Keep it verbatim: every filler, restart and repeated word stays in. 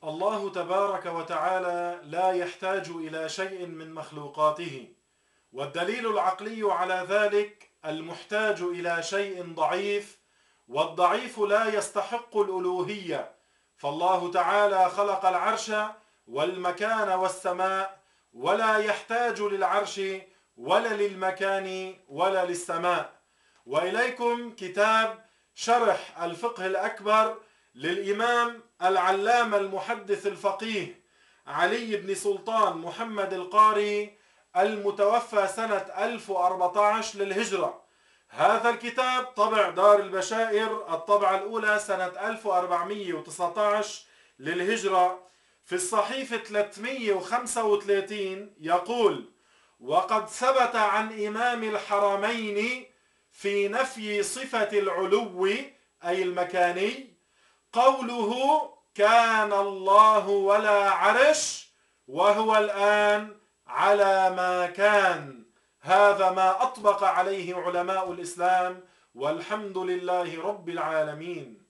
الله تبارك وتعالى لا يحتاج إلى شيء من مخلوقاته، والدليل العقلي على ذلك المحتاج إلى شيء ضعيف، والضعيف لا يستحق الألوهية. فالله تعالى خلق العرش والمكان والسماء، ولا يحتاج للعرش ولا للمكان ولا للسماء. وإليكم كتاب شرح الفقه الأكبر للإمام العلامة المحدث الفقيه علي بن سلطان محمد القاري المتوفى سنة ألف وأربعة عشر للهجرة. هذا الكتاب طبع دار البشائر الطبعة الأولى سنة ألف وأربعمئة وتسعة عشر للهجرة. في الصحيفة ثلاثمئة وخمسة وثلاثين يقول: وقد ثبت عن إمام الحرمين في نفي صفة العلو أي المكاني قوله: كان الله ولا عرش وهو الآن على ما كان. هذا ما أطبق عليه علماء الإسلام، والحمد لله رب العالمين.